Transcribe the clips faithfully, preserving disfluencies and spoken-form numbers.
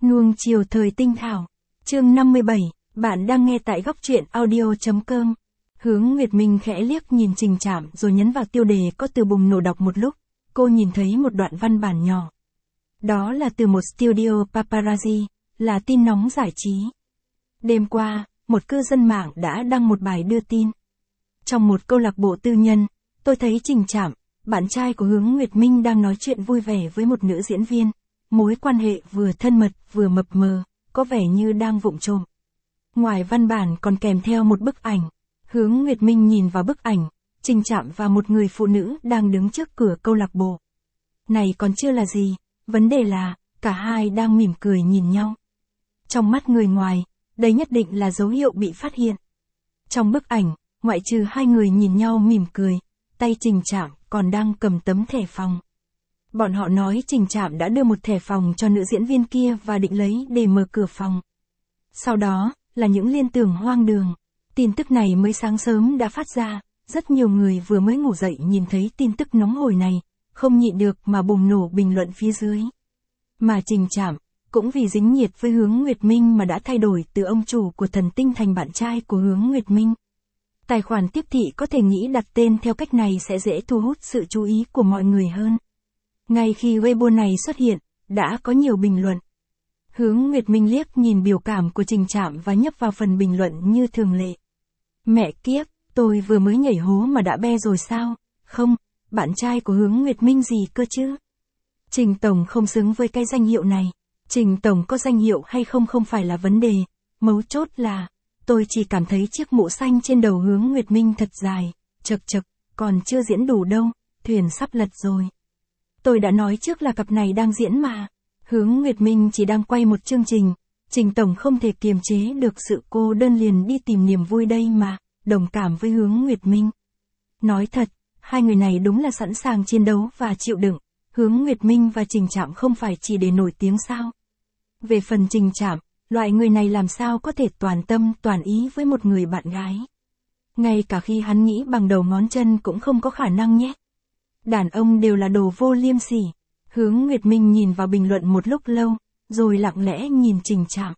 Nuông chiều thời tinh thảo. Chương năm mươi bảy, bạn đang nghe tại góc truyện audio.com. Hướng Nguyệt Minh khẽ liếc nhìn Trình Trạm rồi nhấn vào tiêu đề có từ bùng nổ đọc một lúc, cô nhìn thấy một đoạn văn bản nhỏ. Đó là từ một studio paparazzi, là tin nóng giải trí. Đêm qua, một cư dân mạng đã đăng một bài đưa tin. Trong một câu lạc bộ tư nhân, tôi thấy Trình Trạm, bạn trai của Hướng Nguyệt Minh đang nói chuyện vui vẻ với một nữ diễn viên. Mối quan hệ vừa thân mật vừa mập mờ, có vẻ như đang vụng trộm. Ngoài văn bản còn kèm theo một bức ảnh. Hướng Nguyệt Minh nhìn vào bức ảnh, Trình Trạm và một người phụ nữ đang đứng trước cửa câu lạc bộ. Này còn chưa là gì, vấn đề là, cả hai đang mỉm cười nhìn nhau. Trong mắt người ngoài, đây nhất định là dấu hiệu bị phát hiện. Trong bức ảnh, ngoại trừ hai người nhìn nhau mỉm cười, tay Trình Trạm còn đang cầm tấm thẻ phòng. Bọn họ nói Trình Trạm đã đưa một thẻ phòng cho nữ diễn viên kia và định lấy để mở cửa phòng. Sau đó, là những liên tưởng hoang đường. Tin tức này mới sáng sớm đã phát ra, rất nhiều người vừa mới ngủ dậy nhìn thấy tin tức nóng hổi này, không nhịn được mà bùng nổ bình luận phía dưới. Mà Trình Trạm, cũng vì dính nhiệt với Hướng Nguyệt Minh mà đã thay đổi từ ông chủ của thần tinh thành bạn trai của Hướng Nguyệt Minh. Tài khoản tiếp thị có thể nghĩ đặt tên theo cách này sẽ dễ thu hút sự chú ý của mọi người hơn. Ngay khi Weibo này xuất hiện, đã có nhiều bình luận. Hướng Nguyệt Minh liếc nhìn biểu cảm của Trình Trạm và nhấp vào phần bình luận như thường lệ. Mẹ kiếp, tôi vừa mới nhảy hố mà đã be rồi sao? Không, bạn trai của Hướng Nguyệt Minh gì cơ chứ? Trình Tổng không xứng với cái danh hiệu này. Trình Tổng có danh hiệu hay không không phải là vấn đề. Mấu chốt là, tôi chỉ cảm thấy chiếc mũ xanh trên đầu Hướng Nguyệt Minh thật dài, chật chật, còn chưa diễn đủ đâu, thuyền sắp lật rồi. Tôi đã nói trước là cặp này đang diễn mà. Hướng Nguyệt Minh chỉ đang quay một chương trình, Trình Tổng không thể kiềm chế được sự cô đơn liền đi tìm niềm vui đây mà, đồng cảm với Hướng Nguyệt Minh. Nói thật, hai người này đúng là sẵn sàng chiến đấu và chịu đựng, Hướng Nguyệt Minh và Trình Trạm không phải chỉ để nổi tiếng sao. Về phần Trình Trạm, loại người này làm sao có thể toàn tâm toàn ý với một người bạn gái. Ngay cả khi hắn nghĩ bằng đầu ngón chân cũng không có khả năng nhé. Đàn ông đều là đồ vô liêm sỉ. Hướng Nguyệt Minh nhìn vào bình luận một lúc lâu, rồi lặng lẽ nhìn Trình Trạm.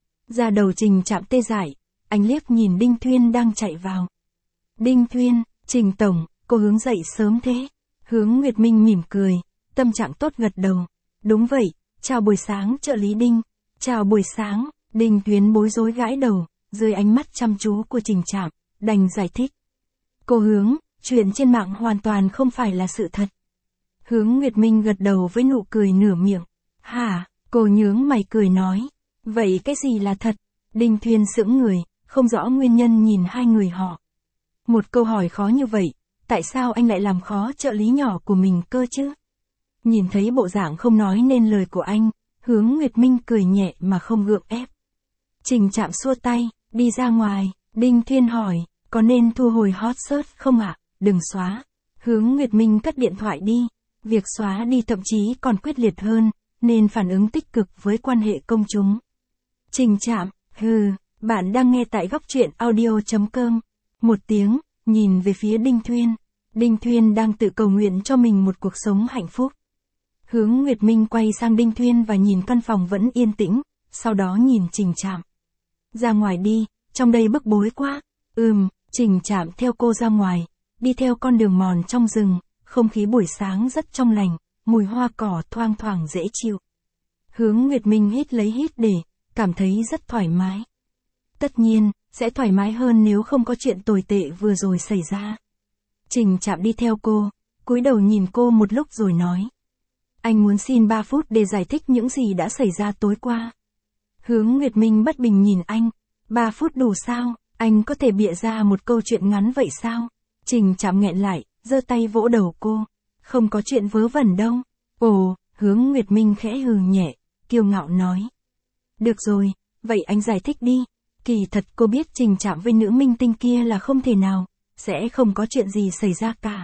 Da đầu Trình Trạm tê dại, anh liếc nhìn Đinh Thuyên đang chạy vào. Đinh Thuyên, Trình Tổng, cô Hướng dậy sớm thế. Hướng Nguyệt Minh mỉm cười, tâm trạng tốt gật đầu. Đúng vậy, chào buổi sáng trợ lý Đinh. Chào buổi sáng, Đinh Thuyên bối rối gãi đầu, dưới ánh mắt chăm chú của Trình Trạm, đành giải thích. Cô Hướng, chuyện trên mạng hoàn toàn không phải là sự thật. Hướng Nguyệt Minh gật đầu với nụ cười nửa miệng. Hả, cô nhướng mày cười nói. Vậy cái gì là thật? Đinh Thuyên sững người, không rõ nguyên nhân nhìn hai người họ. Một câu hỏi khó như vậy, tại sao anh lại làm khó trợ lý nhỏ của mình cơ chứ? Nhìn thấy bộ dạng không nói nên lời của anh, Hướng Nguyệt Minh cười nhẹ mà không gượng ép. Trình Trạm xua tay, đi ra ngoài, Đinh Thuyên hỏi, có nên thu hồi hot search không ạ? À? Đừng xóa. Hướng Nguyệt Minh cất điện thoại đi. Việc xóa đi thậm chí còn quyết liệt hơn, nên phản ứng tích cực với quan hệ công chúng. Trình Trạm, hừ, bạn đang nghe tại góc truyện audio.com. Một tiếng, nhìn về phía Đinh Thuyên. Đinh Thuyên đang tự cầu nguyện cho mình một cuộc sống hạnh phúc. Hướng Nguyệt Minh quay sang Đinh Thuyên và nhìn căn phòng vẫn yên tĩnh, sau đó nhìn Trình Trạm. Ra ngoài đi, trong đây bức bối quá. Ừm, Trình Trạm theo cô ra ngoài, đi theo con đường mòn trong rừng. Không khí buổi sáng rất trong lành, mùi hoa cỏ thoang thoảng dễ chịu. Hướng Nguyệt Minh hít lấy hít để, cảm thấy rất thoải mái. Tất nhiên, sẽ thoải mái hơn nếu không có chuyện tồi tệ vừa rồi xảy ra. Trình Trạm đi theo cô, cúi đầu nhìn cô một lúc rồi nói. Anh muốn xin ba phút để giải thích những gì đã xảy ra tối qua. Hướng Nguyệt Minh bất bình nhìn anh. ba phút đủ sao, anh có thể bịa ra một câu chuyện ngắn vậy sao? Trình Trạm nghẹn lại, giơ tay vỗ đầu cô. Không có chuyện vớ vẩn đâu. Ồ, Hướng Nguyệt Minh khẽ hừ nhẹ, kiêu ngạo nói. Được rồi, vậy anh giải thích đi. Kỳ thật cô biết Trình Trạm với nữ minh tinh kia là không thể nào, sẽ không có chuyện gì xảy ra cả.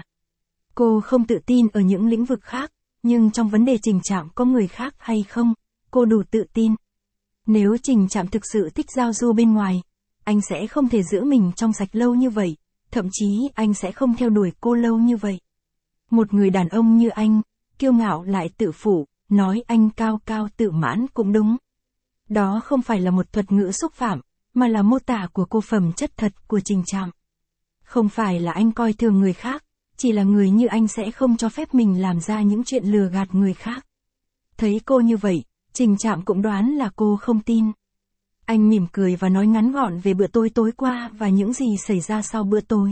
Cô không tự tin ở những lĩnh vực khác, nhưng trong vấn đề Trình Trạm có người khác hay không, cô đủ tự tin. Nếu Trình Trạm thực sự thích giao du bên ngoài, anh sẽ không thể giữ mình trong sạch lâu như vậy. Thậm chí anh sẽ không theo đuổi cô lâu như vậy. Một người đàn ông như anh, kiêu ngạo lại tự phụ, nói anh cao cao tự mãn cũng đúng. Đó không phải là một thuật ngữ xúc phạm, mà là mô tả của cô phẩm chất thật của Trình Trạm. Không phải là anh coi thường người khác, chỉ là người như anh sẽ không cho phép mình làm ra những chuyện lừa gạt người khác. Thấy cô như vậy, Trình Trạm cũng đoán là cô không tin. Anh mỉm cười và nói ngắn gọn về bữa tối tối qua và những gì xảy ra sau bữa tối.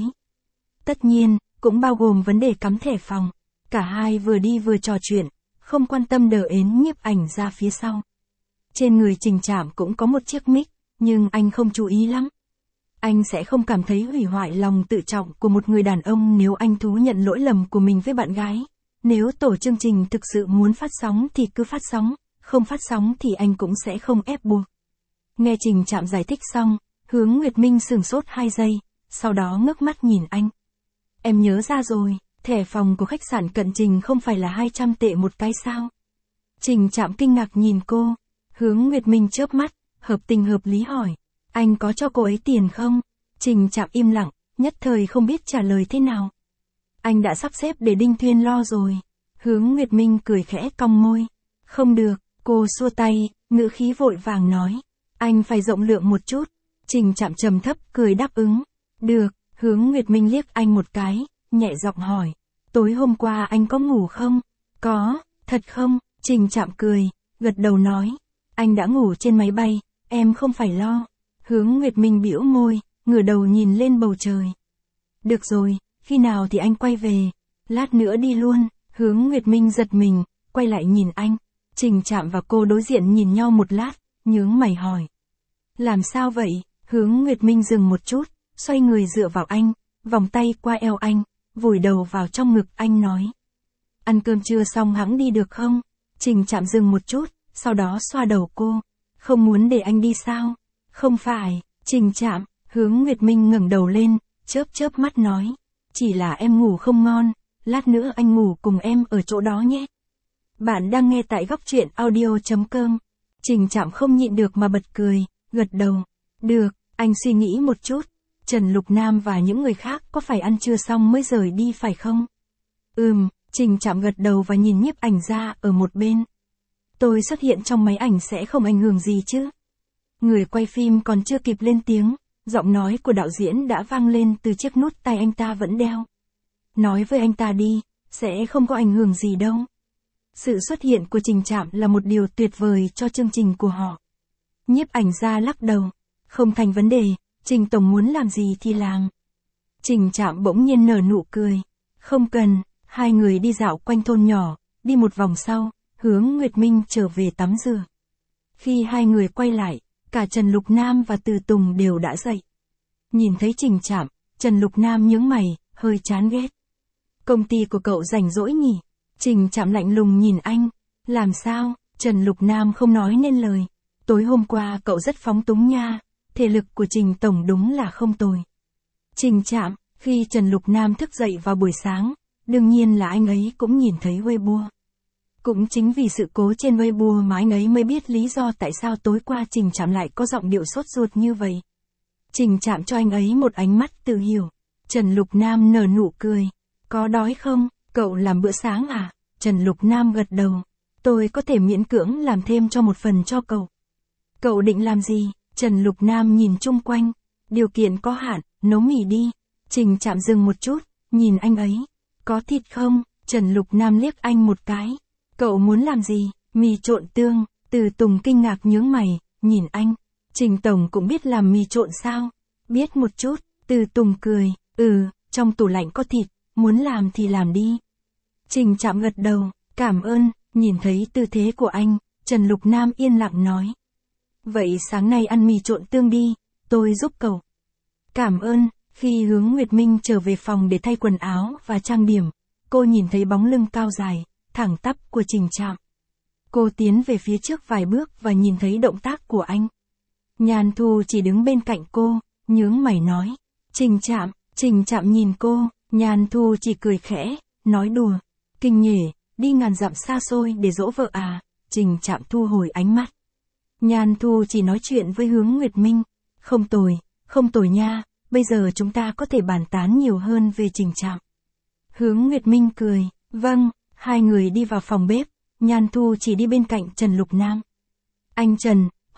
Tất nhiên, cũng bao gồm vấn đề cắm thẻ phòng. Cả hai vừa đi vừa trò chuyện, không quan tâm đờ ến nhiếp ảnh ra phía sau. Trên người Trình Trạm cũng có một chiếc mic, nhưng anh không chú ý lắm. Anh sẽ không cảm thấy hủy hoại lòng tự trọng của một người đàn ông nếu anh thú nhận lỗi lầm của mình với bạn gái. Nếu tổ chương trình thực sự muốn phát sóng thì cứ phát sóng, không phát sóng thì anh cũng sẽ không ép buộc. Nghe Trình Trạm giải thích xong, Hướng Nguyệt Minh sửng sốt hai giây, sau đó ngước mắt nhìn anh. Em nhớ ra rồi, thẻ phòng của khách sạn Cận Trình không phải là hai trăm tệ một cái sao? Trình Trạm kinh ngạc nhìn cô. Hướng Nguyệt Minh chớp mắt, hợp tình hợp lý hỏi. Anh có cho cô ấy tiền không? Trình Trạm im lặng, nhất thời không biết trả lời thế nào. Anh đã sắp xếp để Đinh Thuyên lo rồi. Hướng Nguyệt Minh cười khẽ cong môi. Không được, cô xua tay, ngữ khí vội vàng nói. Anh phải rộng lượng một chút. Trình Trạm trầm thấp cười đáp ứng. Được, Hướng Nguyệt Minh liếc anh một cái, nhẹ giọng hỏi. Tối hôm qua anh có ngủ không? Có, thật không? Trình Trạm cười, gật đầu nói. Anh đã ngủ trên máy bay, em không phải lo. Hướng Nguyệt Minh bĩu môi, ngửa đầu nhìn lên bầu trời. Được rồi, khi nào thì anh quay về? Lát nữa đi luôn. Hướng Nguyệt Minh giật mình, quay lại nhìn anh. Trình Trạm và cô đối diện nhìn nhau một lát, nhướng mày hỏi. Làm sao vậy? Hướng Nguyệt Minh dừng một chút, xoay người dựa vào anh, vòng tay qua eo anh, vùi đầu vào trong ngực anh nói. Ăn cơm trưa xong hẵng đi được không? Trình Trạm dừng một chút, sau đó xoa đầu cô. Không muốn để anh đi sao? Không phải, Trình Trạm. Hướng Nguyệt Minh ngẩng đầu lên, chớp chớp mắt nói. Chỉ là em ngủ không ngon, lát nữa anh ngủ cùng em ở chỗ đó nhé. Bạn đang nghe tại góc truyện audio chấm com. Trình Trạm không nhịn được mà bật cười, gật đầu. Được, anh suy nghĩ một chút. Trần Lục Nam và những người khác có phải ăn trưa xong mới rời đi phải không? Ừm, Trình Trạm gật đầu và nhìn nhiếp ảnh ra ở một bên. Tôi xuất hiện trong máy ảnh sẽ không ảnh hưởng gì chứ? Người quay phim còn chưa kịp lên tiếng, giọng nói của đạo diễn đã vang lên từ chiếc nút tai anh ta vẫn đeo. Nói với anh ta đi, sẽ không có ảnh hưởng gì đâu. Sự xuất hiện của Trình Trạm là một điều tuyệt vời cho chương trình của họ. Nhiếp ảnh ra lắc đầu. Không thành vấn đề, Trình Tổng muốn làm gì thì làm. Trình Trạm bỗng nhiên nở nụ cười. Không cần, hai người đi dạo quanh thôn nhỏ, đi một vòng sau, Hướng Nguyệt Minh trở về tắm rửa. Khi hai người quay lại, cả Trần Lục Nam và Từ Tùng đều đã dậy. Nhìn thấy Trình Trạm, Trần Lục Nam nhướng mày, hơi chán ghét. Công ty của cậu rảnh rỗi nhỉ? Trình Trạm lạnh lùng nhìn anh. Làm sao? Trần Lục Nam không nói nên lời. Tối hôm qua cậu rất phóng túng nha, thể lực của Trình Tổng đúng là không tồi. Trình Trạm, khi Trần Lục Nam thức dậy vào buổi sáng, đương nhiên là anh ấy cũng nhìn thấy Weibo. Cũng chính vì sự cố trên Weibo mà anh ấy mới biết lý do tại sao tối qua Trình Trạm lại có giọng điệu sốt ruột như vậy. Trình Trạm cho anh ấy một ánh mắt tự hiểu. Trần Lục Nam nở nụ cười. Có đói không? Cậu làm bữa sáng à? Trần Lục Nam gật đầu. Tôi có thể miễn cưỡng làm thêm cho một phần cho cậu. Cậu định làm gì? Trần Lục Nam nhìn chung quanh. Điều kiện có hạn, nấu mì đi. Trình Trạm dừng một chút, nhìn anh ấy. Có thịt không? Trần Lục Nam liếc anh một cái. Cậu muốn làm gì? Mì trộn tương. Từ Tùng kinh ngạc nhướng mày, nhìn anh. Trình Tổng cũng biết làm mì trộn sao? Biết một chút. Từ Tùng cười. Ừ, trong tủ lạnh có thịt, muốn làm thì làm đi. Trình Trạm gật đầu, cảm ơn. Nhìn thấy tư thế của anh, Trần Lục Nam yên lặng nói. Vậy sáng nay ăn mì trộn tương đi, tôi giúp cậu. Cảm ơn. Khi Hướng Nguyệt Minh trở về phòng để thay quần áo và trang điểm, cô nhìn thấy bóng lưng cao dài, thẳng tắp của Trình Trạm. Cô tiến về phía trước vài bước và nhìn thấy động tác của anh. Nhan Thu chỉ đứng bên cạnh cô, nhướng mày nói. Trình Trạm. Trình Trạm nhìn cô, Nhan Thu chỉ cười khẽ, nói đùa. Kinh nhể, đi ngàn dặm xa xôi để dỗ vợ à? Trình Trạm thu hồi ánh mắt. Nhan Thu chỉ nói chuyện với Hướng Nguyệt Minh. Không tồi, không tồi nha, bây giờ chúng ta có thể bàn tán nhiều hơn về Trình Trạm. Hướng Nguyệt Minh cười, vâng, hai người đi vào phòng bếp, Nhan Thu chỉ đi bên cạnh Trần Lục Nam. Anh Trần, hôm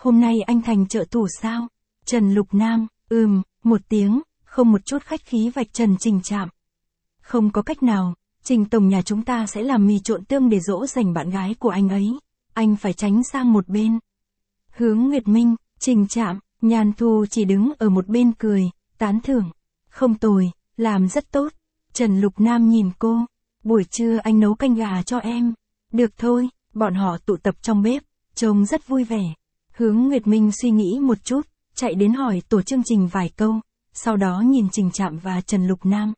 hôm nay anh thành trợ thủ sao? Trần Lục Nam, ừm, một tiếng, không một chút khách khí vạch trần Trình Trạm. Không có cách nào, Trình tổng nhà chúng ta sẽ làm mì trộn tương để dỗ dành bạn gái của anh ấy. Anh phải tránh sang một bên. Hướng Nguyệt Minh, Trình Trạm, Nhan Thu chỉ đứng ở một bên cười, tán thưởng. Không tồi, làm rất tốt. Trần Lục Nam nhìn cô. Buổi trưa anh nấu canh gà cho em. Được thôi, bọn họ tụ tập trong bếp, trông rất vui vẻ. Hướng Nguyệt Minh suy nghĩ một chút, chạy đến hỏi tổ chương trình vài câu, sau đó nhìn Trình Trạm và Trần Lục Nam.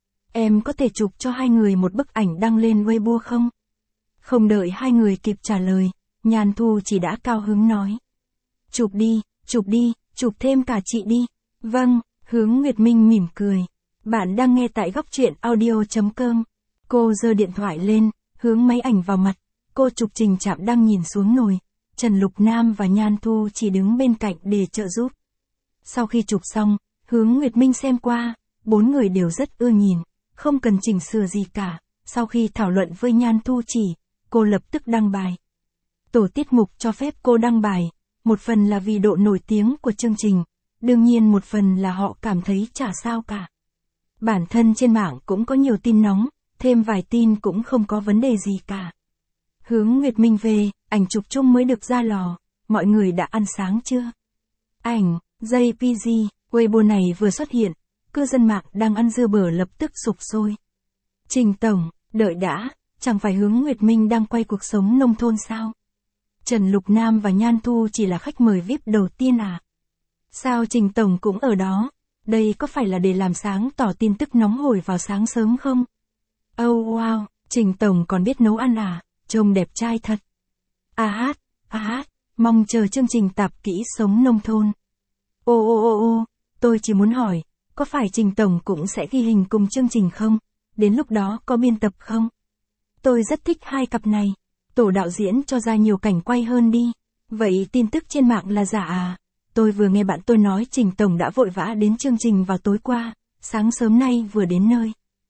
Em có thể chụp cho hai người một bức ảnh đăng lên Weibo không? Không đợi hai người kịp trả lời, Nhan Thu chỉ đã cao hứng nói. Chụp đi, chụp đi, chụp thêm cả chị đi. Vâng, Hướng Nguyệt Minh mỉm cười. Bạn đang nghe tại góc truyện audio.com. Cô giơ điện thoại lên, hướng máy ảnh vào mặt. Cô chụp Trình Trạm đang nhìn xuống nồi. Trần Lục Nam và Nhan Thu chỉ đứng bên cạnh để trợ giúp. Sau khi chụp xong, Hướng Nguyệt Minh xem qua, bốn người đều rất ưa nhìn, không cần chỉnh sửa gì cả. Sau khi thảo luận với Nhan Thu chỉ, cô lập tức đăng bài. Tổ tiết mục cho phép cô đăng bài, một phần là vì độ nổi tiếng của chương trình, đương nhiên một phần là họ cảm thấy chả sao cả. Bản thân trên mạng cũng có nhiều tin nóng, thêm vài tin cũng không có vấn đề gì cả. Hướng Nguyệt Minh về, ảnh chụp chung mới được ra lò, mọi người đã ăn sáng chưa? Ảnh, jê pê giê, Weibo này vừa xuất hiện, cư dân mạng đang ăn dưa bở lập tức sục sôi. Trình tổng, đợi đã, chẳng phải Hướng Nguyệt Minh đang quay cuộc sống nông thôn sao? Trần Lục Nam và Nhan Thu chỉ là khách mời vi ai pi đầu tiên à? Sao Trình tổng cũng ở đó? Đây có phải là để làm sáng tỏ tin tức nóng hổi vào sáng sớm không? Oh wow, Trình tổng còn biết nấu ăn à? Trông đẹp trai thật. À hát, à hát, mong chờ chương trình tạp kỹ sống nông thôn. Ô ô ô ô, tôi chỉ muốn hỏi, có phải Trình tổng cũng sẽ ghi hình cùng chương trình không? Đến lúc đó có biên tập không? Tôi rất thích hai cặp này. Tổ đạo diễn cho ra nhiều cảnh quay hơn đi. Vậy tin tức trên mạng là giả à? Tôi vừa nghe bạn tôi nói Trình tổng đã vội vã đến chương trình vào tối qua, sáng sớm nay vừa đến nơi.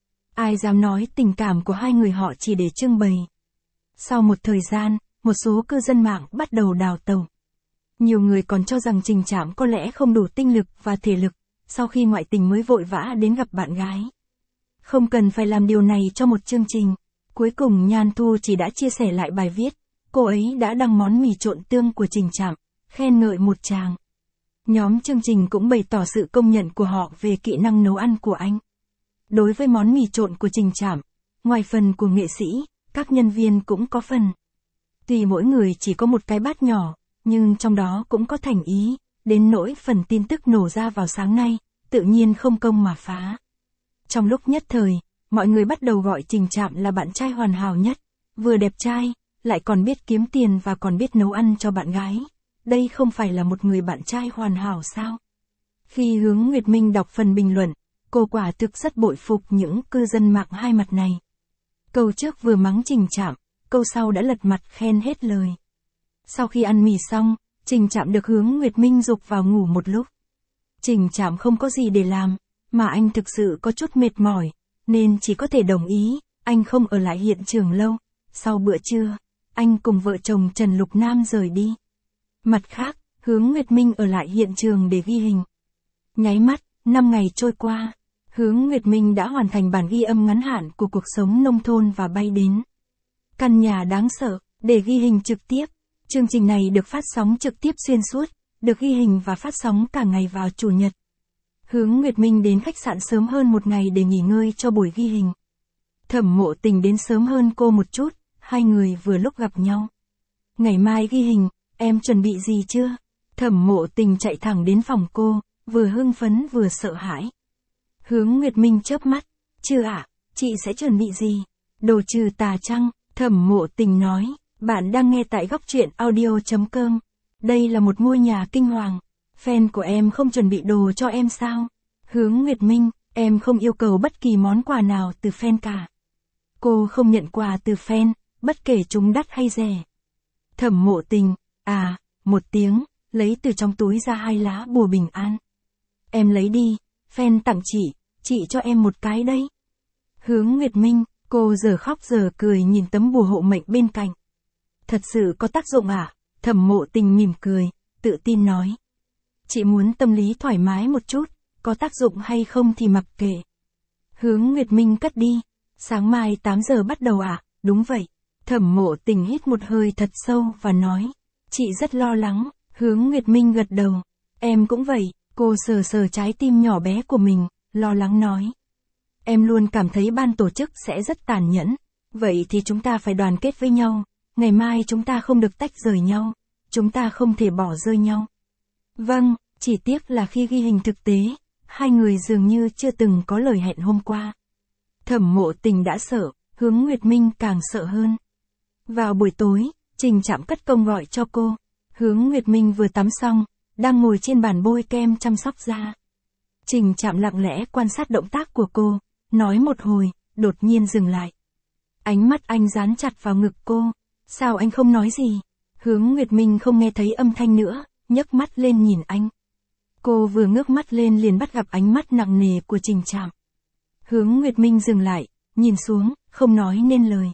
Ai dám nói tình cảm của hai người họ chỉ để trưng bày. Sau một thời gian, một số cư dân mạng bắt đầu đào tẩu. Nhiều người còn cho rằng Trình Trạm có lẽ không đủ tinh lực và thể lực, sau khi ngoại tình mới vội vã đến gặp bạn gái. Không cần phải làm điều này cho một chương trình. Cuối cùng Nhan Thu chỉ đã chia sẻ lại bài viết, cô ấy đã đăng món mì trộn tương của Trình Trạm, khen ngợi một tràng. Nhóm chương trình cũng bày tỏ sự công nhận của họ về kỹ năng nấu ăn của anh. Đối với món mì trộn của Trình Trạm, ngoài phần của nghệ sĩ, các nhân viên cũng có phần. Tuy mỗi người chỉ có một cái bát nhỏ, nhưng trong đó cũng có thành ý, đến nỗi phần tin tức nổ ra vào sáng nay, tự nhiên không công mà phá. Trong lúc nhất thời, mọi người bắt đầu gọi Trình Trạm là bạn trai hoàn hảo nhất, vừa đẹp trai, lại còn biết kiếm tiền và còn biết nấu ăn cho bạn gái. Đây không phải là một người bạn trai hoàn hảo sao? Khi Hướng Nguyệt Minh đọc phần bình luận, cô quả thực rất bội phục những cư dân mạng hai mặt này. Câu trước vừa mắng Trình Trạm, câu sau đã lật mặt khen hết lời. Sau khi ăn mì xong, Trình Trạm được Hướng Nguyệt Minh giục vào ngủ một lúc. Trình Trạm không có gì để làm, mà anh thực sự có chút mệt mỏi, nên chỉ có thể đồng ý, anh không ở lại hiện trường lâu. Sau bữa trưa, anh cùng vợ chồng Trần Lục Nam rời đi. Mặt khác, Hướng Nguyệt Minh ở lại hiện trường để ghi hình. Nháy mắt, năm ngày trôi qua, Hướng Nguyệt Minh đã hoàn thành bản ghi âm ngắn hạn của cuộc sống nông thôn và bay đến căn nhà đáng sợ, để ghi hình trực tiếp. Chương trình này được phát sóng trực tiếp xuyên suốt, được ghi hình và phát sóng cả ngày vào Chủ nhật. Hướng Nguyệt Minh đến khách sạn sớm hơn một ngày để nghỉ ngơi cho buổi ghi hình. Thẩm Mộ Tình đến sớm hơn cô một chút, hai người vừa lúc gặp nhau. Ngày mai ghi hình, em chuẩn bị gì chưa? Thẩm Mộ Tình chạy thẳng đến phòng cô, vừa hưng phấn vừa sợ hãi. Hướng Nguyệt Minh chớp mắt, chưa ạ, à, chị sẽ chuẩn bị gì? Đồ trừ tà chăng? Thẩm Mộ Tình nói, bạn đang nghe tại góc truyện audio.com. Đây là một ngôi nhà kinh hoàng. Fan của em không chuẩn bị đồ cho em sao? Hướng Nguyệt Minh, em không yêu cầu bất kỳ món quà nào từ fan cả. Cô không nhận quà từ fan, bất kể chúng đắt hay rẻ. Thẩm Mộ Tình, à, một tiếng, lấy từ trong túi ra hai lá bùa bình an. Em lấy đi, fan tặng chị, chị cho em một cái đấy. Hướng Nguyệt Minh, cô giờ khóc giờ cười nhìn tấm bùa hộ mệnh bên cạnh. Thật sự có tác dụng à? Thẩm Mộ Tình mỉm cười, tự tin nói. Chị muốn tâm lý thoải mái một chút, có tác dụng hay không thì mặc kệ. Hướng Nguyệt Minh cất đi. Sáng mai tám giờ bắt đầu à? Đúng vậy. Thẩm Mộ Tình hít một hơi thật sâu và nói. Chị rất lo lắng. Hướng Nguyệt Minh gật đầu. Em cũng vậy. Cô sờ sờ trái tim nhỏ bé của mình, lo lắng nói. Em luôn cảm thấy ban tổ chức sẽ rất tàn nhẫn. Vậy thì chúng ta phải đoàn kết với nhau. Ngày mai chúng ta không được tách rời nhau. Chúng ta không thể bỏ rơi nhau. Vâng, chỉ tiếc là khi ghi hình thực tế, hai người dường như chưa từng có lời hẹn hôm qua. Thẩm Mộ Tình đã sợ, Hướng Nguyệt Minh càng sợ hơn. Vào buổi tối, Trình Trạm cất công gọi cho cô. Hướng Nguyệt Minh vừa tắm xong, đang ngồi trên bàn bôi kem chăm sóc da. Trình Trạm lặng lẽ quan sát động tác của cô, nói một hồi, đột nhiên dừng lại. Ánh mắt anh dán chặt vào ngực cô. Sao anh không nói gì? Hướng Nguyệt Minh không nghe thấy âm thanh nữa, nhấc mắt lên nhìn anh. Cô vừa ngước mắt lên liền bắt gặp ánh mắt nặng nề của Trình Trạm. Hướng Nguyệt Minh dừng lại, nhìn xuống, không nói nên lời.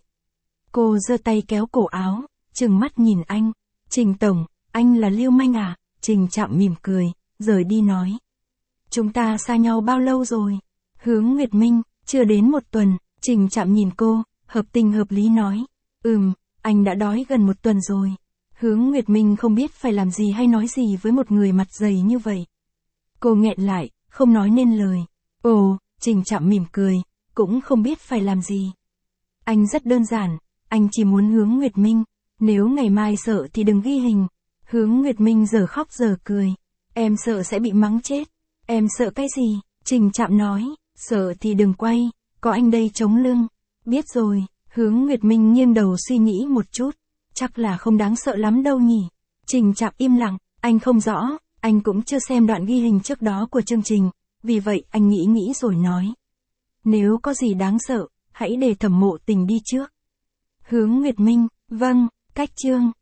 Cô giơ tay kéo cổ áo, trừng mắt nhìn anh. Trình Tổng, anh là lưu manh à? Trình Trạm mỉm cười, rời đi nói. Chúng ta xa nhau bao lâu rồi? Hướng Nguyệt Minh, chưa đến một tuần. Trình Trạm nhìn cô, hợp tình hợp lý nói. Ừm, anh đã đói gần một tuần rồi. Hướng Nguyệt Minh không biết phải làm gì hay nói gì với một người mặt dày như vậy. Cô nghẹn lại, không nói nên lời. Ồ, Trình Trạm mỉm cười, cũng không biết phải làm gì. Anh rất đơn giản, anh chỉ muốn Hướng Nguyệt Minh. Nếu ngày mai sợ thì đừng ghi hình. Hướng Nguyệt Minh giờ khóc giờ cười. Em sợ sẽ bị mắng chết. Em sợ cái gì? Trình Trạm nói, sợ thì đừng quay, có anh đây chống lưng. Biết rồi. Hướng Nguyệt Minh nghiêng đầu suy nghĩ một chút. Chắc là không đáng sợ lắm đâu nhỉ. Trình Trạm im lặng, anh không rõ, anh cũng chưa xem đoạn ghi hình trước đó của chương trình, vì vậy anh nghĩ nghĩ rồi nói. Nếu có gì đáng sợ, hãy để Thẩm Mộ Tình đi trước. Hướng Nguyệt Minh, vâng, cách chương.